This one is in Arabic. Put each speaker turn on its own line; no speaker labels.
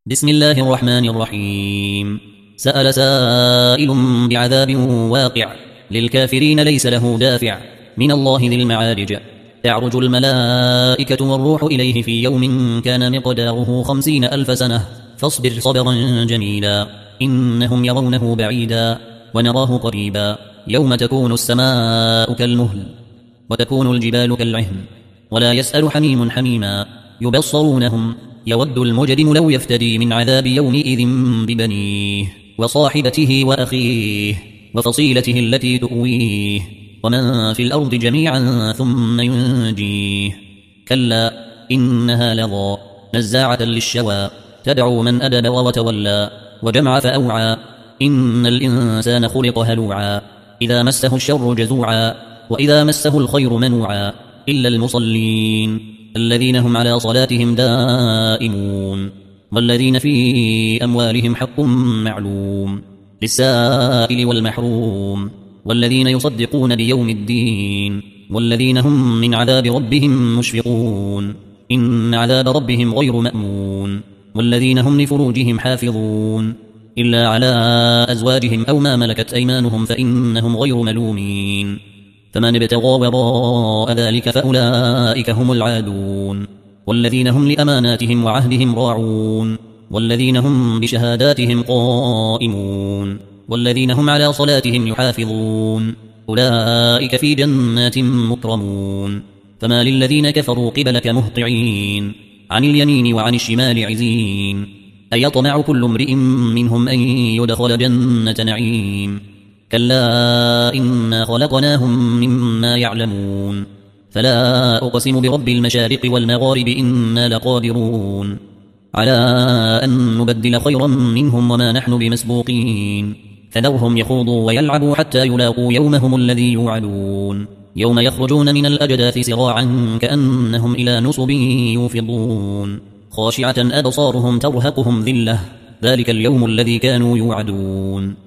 بسم الله الرحمن الرحيم. سأل سائل بعذاب واقع للكافرين ليس له دافع من الله ذي المعارج. تعرج الملائكة والروح إليه في يوم كان مقداره 50,000 سنة فاصبر صبرا جميلا إنهم يرونه بعيدا ونراه قريبا يوم تكون السماء كالمهل وتكون الجبال كالعهن ولا يسأل حميم حميما يبصرونهم يود المجرم لو يفتدي من عذاب يومئذ ببنيه وصاحبته وأخيه وفصيلته التي تؤويه ومن في الأرض جميعا ثم ينجيه كلا إنها لظى نزاعة للشوى تدعو من أدبر وتولى وجمع فأوعى إن الإنسان خلق هلوعا إذا مسه الشر جزوعا وإذا مسه الخير منوعا إلا المصلين الذين هم على صلاتهم دائمون والذين في أموالهم حق معلوم للسائل والمحروم والذين يصدقون بيوم الدين والذين هم من عذاب ربهم مشفقون إن عذاب ربهم غير مأمون والذين هم لفروجهم حافظون إلا على أزواجهم أو ما ملكت أيمانهم فإنهم غير ملومين فمن ابتغى وراء ذلك فأولئك هم العادون والذين هم لأماناتهم وعهدهم راعون والذين هم بشهاداتهم قائمون والذين هم على صلاتهم يحافظون أولئك في جنات مكرمون فما للذين كفروا قبلك مهطعين عن اليمين وعن الشمال عزين أيطمع كل امرئ منهم أن يدخل جنة نعيم كلا إنا خلقناهم مما يعلمون فلا أقسم برب المشارق والمغارب إنا لقادرون على أن نبدل خيرا منهم وما نحن بمسبوقين فذرهم يخوضوا ويلعبوا حتى يلاقوا يومهم الذي يوعدون يوم يخرجون من الأجداث سراعا كأنهم إلى نصب يوفضون خاشعة أبصارهم ترهقهم ذلة ذلك اليوم الذي كانوا يوعدون